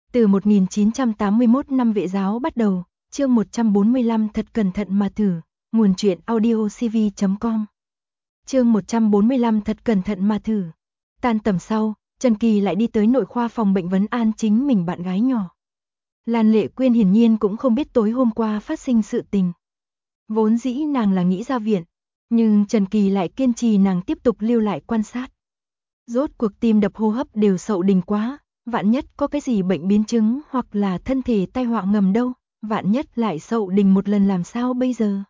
Từ 1981 năm vệ giáo bắt đầu, chương 145 thật cẩn thận mà thử, nguồn truyện audiocv.com. Chương 145 thật cẩn thận mà thử. Tan tầm sau, Trần Kỳ lại đi tới nội khoa phòng bệnh vấn an chính mình bạn gái nhỏ. Lan Lệ Quyên hiển nhiên cũng không biết tối hôm qua phát sinh sự tình. Vốn dĩ nàng là nghĩ ra viện, nhưng Trần Kỳ lại kiên trì nàng tiếp tục lưu lại quan sát. Rốt cuộc tim đập hô hấp đều sậu đình quá, vạn nhất có cái gì bệnh biến chứng hoặc là thân thể tai họa ngầm đâu, vạn nhất lại sậu đình một lần làm sao bây giờ.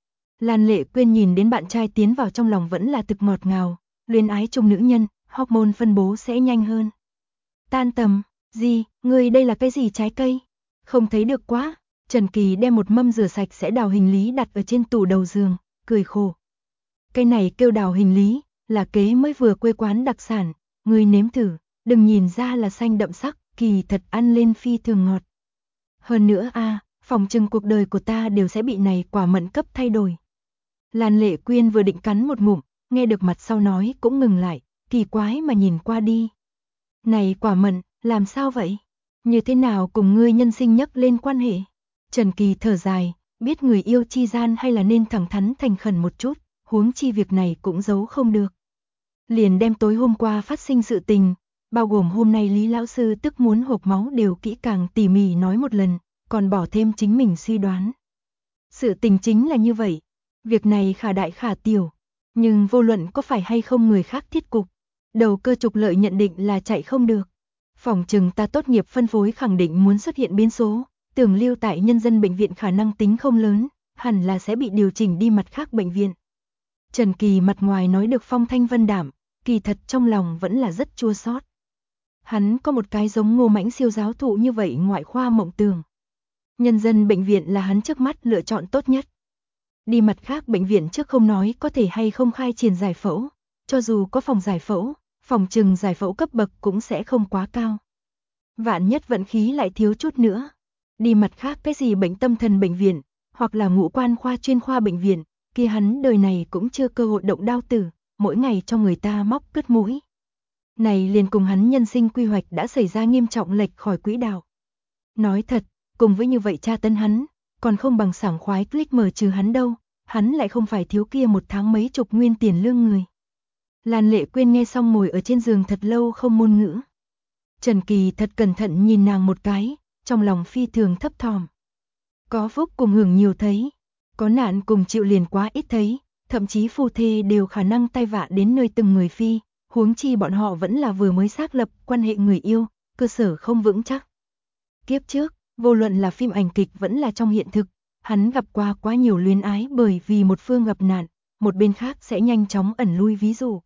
Lan Lệ Quyên nhìn đến bạn trai tiến vào trong lòng vẫn là thực ngọt ngào, luyến ái chung nữ nhân, hormone phân bố sẽ nhanh hơn. Tan tầm, gì, ngươi đây là cái gì trái cây? Không thấy được quá. Trần Kỳ đem một mâm rửa sạch sẽ đào hình lý đặt ở trên tủ đầu giường, cười khổ. Cái này kêu đào hình lý, là kế mới vừa quê quán đặc sản, ngươi nếm thử, đừng nhìn ra là xanh đậm sắc, kỳ thật ăn lên phi thường ngọt. Hơn nữa phòng chừng cuộc đời của ta đều sẽ bị này quả mận cấp thay đổi. Lan Lệ Quyên vừa định cắn một ngụm, nghe được mặt sau nói cũng ngừng lại, kỳ quái mà nhìn qua đi. Này quả mận, làm sao vậy? Như thế nào cùng ngươi nhân sinh nhắc lên quan hệ? Trần Kỳ thở dài, biết người yêu chi gian hay là nên thẳng thắn thành khẩn một chút, huống chi việc này cũng giấu không được. Liền đem tối hôm qua phát sinh sự tình, bao gồm hôm nay Lý lão sư tức muốn hộc máu đều kỹ càng tỉ mỉ nói một lần, còn bỏ thêm chính mình suy đoán. Sự tình chính là như vậy, việc này khả đại khả tiểu, nhưng vô luận có phải hay không người khác thiết cục, đầu cơ trục lợi nhận định là chạy không được. Phòng chừng ta tốt nghiệp phân phối khẳng định muốn xuất hiện biến số, tưởng lưu tại nhân dân bệnh viện khả năng tính không lớn, hẳn là sẽ bị điều chỉnh đi mặt khác bệnh viện. Trần Kỳ mặt ngoài nói được phong thanh vân đảm, kỳ thật trong lòng vẫn là rất chua xót. Hắn có một cái giống Ngô Mãnh siêu giáo thụ như vậy ngoại khoa mộng tưởng. Nhân dân bệnh viện là hắn trước mắt lựa chọn tốt nhất. Đi mặt khác bệnh viện trước không nói có thể hay không khai triển giải phẫu, cho dù có phòng giải phẫu, phòng trừng giải phẫu cấp bậc cũng sẽ không quá cao. Vạn nhất vận khí lại thiếu chút nữa. Đi mặt khác cái gì bệnh tâm thần bệnh viện, hoặc là ngũ quan khoa chuyên khoa bệnh viện, kia hắn đời này cũng chưa cơ hội động đao tử, mỗi ngày cho người ta móc cứt mũi. Này liền cùng hắn nhân sinh quy hoạch đã xảy ra nghiêm trọng lệch khỏi quỹ đạo. Nói thật, cùng với như vậy tra tấn hắn, còn không bằng sảng khoái click mở trừ hắn đâu, hắn lại không phải thiếu kia một tháng mấy chục nguyên tiền lương người. Lan Lệ Quyên nghe xong ngồi ở trên giường thật lâu không ngôn ngữ. Trần Kỳ thật cẩn thận nhìn nàng một cái, trong lòng phi thường thấp thỏm. Có phúc cùng hưởng nhiều thấy, có nạn cùng chịu liền quá ít thấy, thậm chí phu thê đều khả năng tai vạ đến nơi từng người phi, huống chi bọn họ vẫn là vừa mới xác lập quan hệ người yêu, cơ sở không vững chắc. Kiếp trước, vô luận là phim ảnh kịch vẫn là trong hiện thực, hắn gặp qua quá nhiều luyến ái bởi vì một phương gặp nạn, một bên khác sẽ nhanh chóng ẩn lui ví dụ.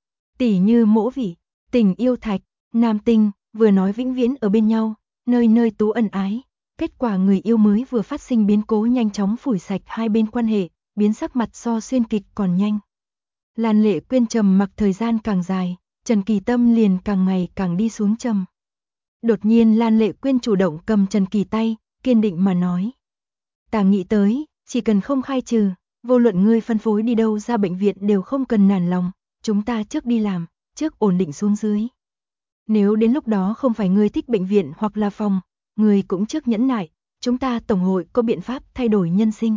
Tỉ như Mỗ Vĩ, Tình Yêu Thạch, Nam Tinh, vừa nói vĩnh viễn ở bên nhau, nơi nơi tú ẩn ái. Kết quả người yêu mới vừa phát sinh biến cố nhanh chóng phủi sạch hai bên quan hệ, biến sắc mặt so xuyên kịch còn nhanh. Lan Lệ Quyên trầm mặc thời gian càng dài, Trần Kỳ tâm liền càng ngày càng đi xuống trầm. Đột nhiên Lan Lệ Quyên chủ động cầm Trần Kỳ tay, kiên định mà nói. Ta nghĩ tới, chỉ cần không khai trừ, vô luận ngươi phân phối đi đâu ra bệnh viện đều không cần nản lòng, chúng ta trước đi làm, trước ổn định xuống dưới. Nếu đến lúc đó không phải ngươi thích bệnh viện hoặc là phòng, ngươi cũng trước nhẫn nại, chúng ta tổng hội có biện pháp thay đổi nhân sinh.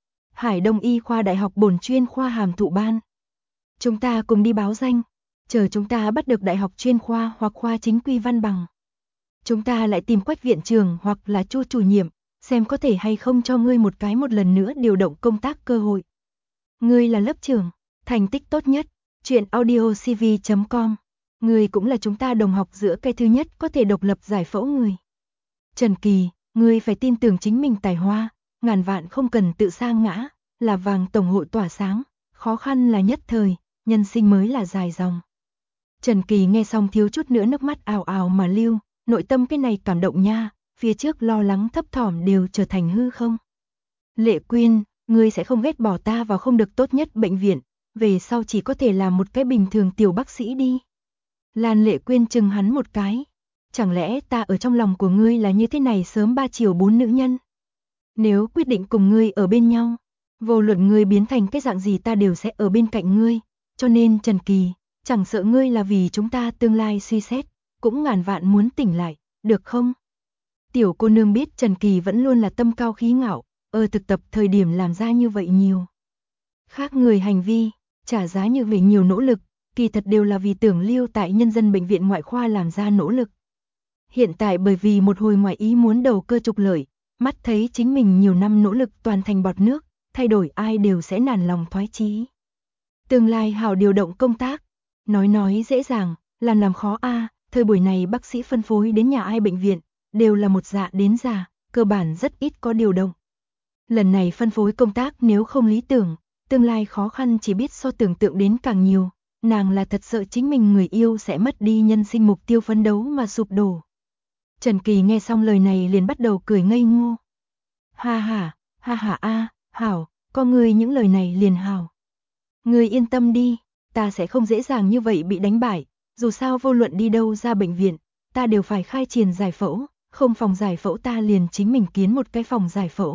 Hải Đông Y khoa Đại học bổn chuyên khoa hàm thụ ban. Chúng ta cùng đi báo danh, chờ chúng ta bắt được đại học chuyên khoa hoặc khoa chính quy văn bằng. Chúng ta lại tìm Quách viện trưởng hoặc là Chu chủ nhiệm, xem có thể hay không cho ngươi một lần nữa điều động công tác cơ hội. Ngươi là lớp trưởng, thành tích tốt nhất, truyện audiocv.com. Ngươi cũng là chúng ta đồng học giữa cái thứ nhất có thể độc lập giải phẫu người. Trần Kỳ, ngươi phải tin tưởng chính mình tài hoa, ngàn vạn không cần tự sa ngã, là vàng tổng hội tỏa sáng, khó khăn là nhất thời, nhân sinh mới là dài dòng. Trần Kỳ nghe xong thiếu chút nữa nước mắt ào ào mà lưu, nội tâm cái này cảm động nha, phía trước lo lắng thấp thỏm đều trở thành hư không. Lệ Quyên, ngươi sẽ không ghét bỏ ta vào không được tốt nhất bệnh viện, về sau chỉ có thể làm một cái bình thường tiểu bác sĩ đi. Lan Lệ Quyên chừng hắn một cái. Chẳng lẽ ta ở trong lòng của ngươi là như thế này sớm 3 chiều 4 nữ nhân? Nếu quyết định cùng ngươi ở bên nhau, vô luận ngươi biến thành cái dạng gì ta đều sẽ ở bên cạnh ngươi. Cho nên Trần Kỳ, chẳng sợ ngươi là vì chúng ta tương lai suy xét, cũng ngàn vạn muốn tỉnh lại, được không? Tiểu cô nương biết Trần Kỳ vẫn luôn là tâm cao khí ngạo, ở thực tập thời điểm làm ra như vậy nhiều. Khác người hành vi, trả giá như vậy nhiều nỗ lực, kỳ thật đều là vì tưởng lưu tại nhân dân bệnh viện ngoại khoa làm ra nỗ lực. Hiện tại bởi vì một hồi ngoại ý muốn đầu cơ trục lợi, mắt thấy chính mình nhiều năm nỗ lực toàn thành bọt nước, thay đổi ai đều sẽ nản lòng thoái chí. Tương lai hảo điều động công tác, nói dễ dàng, làm khó a, thời buổi này bác sĩ phân phối đến nhà ai bệnh viện, đều là một dạ đến già, cơ bản rất ít có điều động. Lần này phân phối công tác nếu không lý tưởng, tương lai khó khăn chỉ biết so tưởng tượng đến càng nhiều, nàng là thật sợ chính mình người yêu sẽ mất đi nhân sinh mục tiêu phấn đấu mà sụp đổ. Trần Kỳ nghe xong lời này liền bắt đầu cười ngây ngô. Ha ha a, hảo, có ngươi những lời này liền hảo. Ngươi yên tâm đi, ta sẽ không dễ dàng như vậy bị đánh bại, dù sao vô luận đi đâu ra bệnh viện, ta đều phải khai triển giải phẫu, không phòng giải phẫu ta liền chính mình kiến một cái phòng giải phẫu.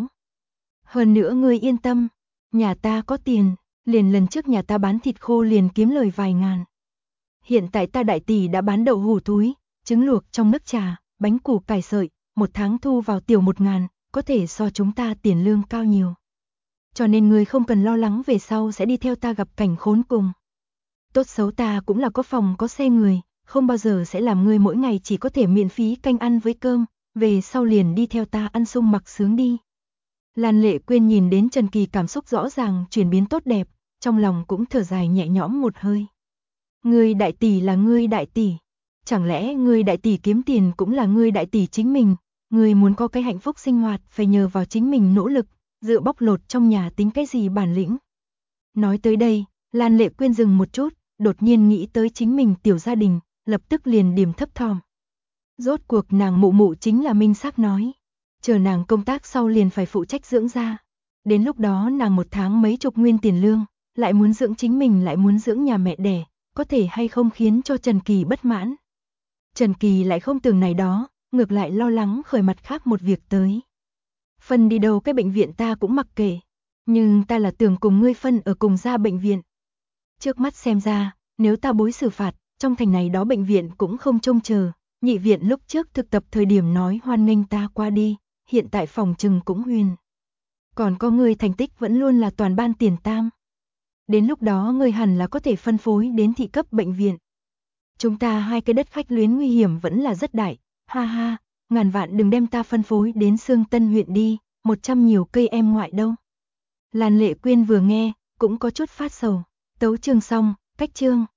Hơn nữa ngươi yên tâm, nhà ta có tiền, liền lần trước nhà ta bán thịt khô liền kiếm lời vài ngàn. Hiện tại ta đại tỷ đã bán đậu hũ túi, trứng luộc trong nước trà, bánh củ cải sợi, một tháng thu vào tiểu 1.000, có thể so chúng ta tiền lương cao nhiều. Cho nên ngươi không cần lo lắng về sau sẽ đi theo ta gặp cảnh khốn cùng. Tốt xấu ta cũng là có phòng có xe người, không bao giờ sẽ làm ngươi mỗi ngày chỉ có thể miễn phí canh ăn với cơm, về sau liền đi theo ta ăn sung mặc sướng đi. Lan Lệ Quyên nhìn đến Trần Kỳ cảm xúc rõ ràng chuyển biến tốt đẹp, trong lòng cũng thở dài nhẹ nhõm một hơi. Ngươi đại tỷ là ngươi đại tỷ, chẳng lẽ ngươi đại tỷ kiếm tiền cũng là ngươi đại tỷ chính mình, ngươi muốn có cái hạnh phúc sinh hoạt phải nhờ vào chính mình nỗ lực, dựa bóc lột trong nhà tính cái gì bản lĩnh. Nói tới đây, Lan Lệ Quyên dừng một chút, đột nhiên nghĩ tới chính mình tiểu gia đình, lập tức liền điểm thấp thỏm. Rốt cuộc nàng mụ mụ chính là minh xác nói, chờ nàng công tác sau liền phải phụ trách dưỡng gia. Đến lúc đó nàng một tháng mấy chục nguyên tiền lương, lại muốn dưỡng chính mình lại muốn dưỡng nhà mẹ đẻ, có thể hay không khiến cho Trần Kỳ bất mãn. Trần Kỳ lại không tưởng này đó, ngược lại lo lắng khởi mặt khác một việc tới. Phân đi đâu cái bệnh viện ta cũng mặc kệ, nhưng ta là tưởng cùng ngươi phân ở cùng gia bệnh viện. Trước mắt xem ra, nếu ta bối xử phạt, trong thành này đó bệnh viện cũng không trông chờ, nhị viện lúc trước thực tập thời điểm nói hoan nghênh ta qua đi, hiện tại phòng trừng cũng huyền. Còn có ngươi thành tích vẫn luôn là toàn ban tiền tam. Đến lúc đó ngươi hẳn là có thể phân phối đến thị cấp bệnh viện. Chúng ta hai cái đất khách luyến nguy hiểm vẫn là rất đại, ha ha, ngàn vạn đừng đem ta phân phối đến Sương Tân huyện đi, 100 nhiều cây em ngoại đâu. Lan Lệ Quyên vừa nghe, cũng có chút phát sầu. Tấu chương xong, cách chương.